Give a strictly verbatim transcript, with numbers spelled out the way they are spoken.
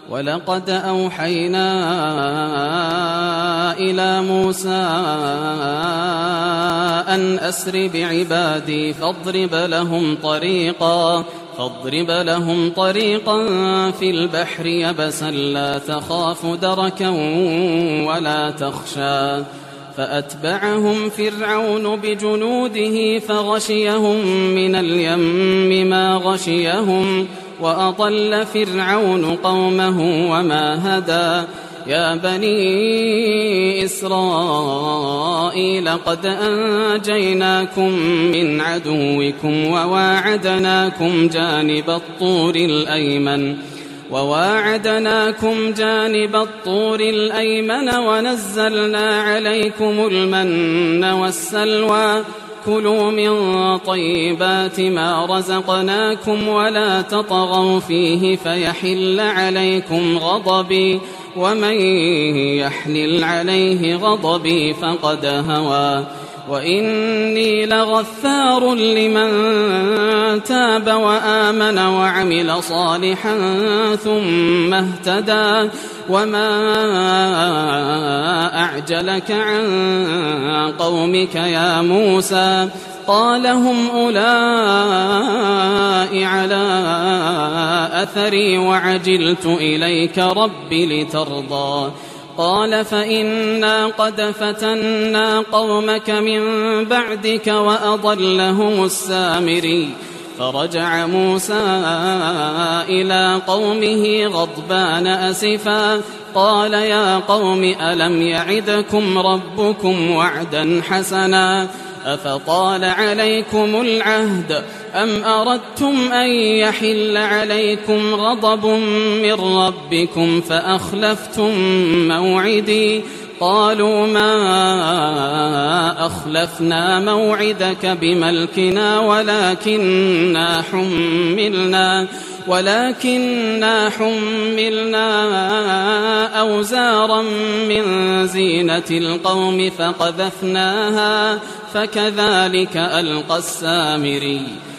ولقد أوحينا إلى موسى أن أسر بعبادي فاضرب لهم طريقا فاضرب لهم طريقا في البحر يبسا لا تخاف دركا ولا تخشى فأتبعهم فرعون بجنوده فغشيهم من اليم ما غشيهم وأضل فرعون قومه وما هدى يا بني إسرائيل قد أنجيناكم من عدوكم وواعدناكم جانب الطور الأيمن وواعدناكم جانب الطور الأيمن ونزلنا عليكم المن والسلوى كلوا من طيبات ما رزقناكم ولا تطغوا فيه فيحل عليكم غضبي ومن يحلل عليه غضبي فقد هوى وإني لغفار لمن تاب وآمن وعمل صالحا ثم اهتدى وما أعجلك عن قومك يا موسى قال هم أولئك على أثري وعجلت إليك رب لترضى قال فإنا قد فتنا قومك من بعدك وأضلهم السامري فرجع موسى إلى قومه غضبان أسفا قال يا قوم ألم يعدكم ربكم وعدا حسنا أفطال عليكم العهد أم أردتم أن يحل عليكم غضب من ربكم فأخلفتم موعدي قالوا ما أخلفنا موعدك بملكنا ولكننا حملنا ولكننا حملنا أوزارا من زينة القوم فقذفناها فكذلك ألقى السامري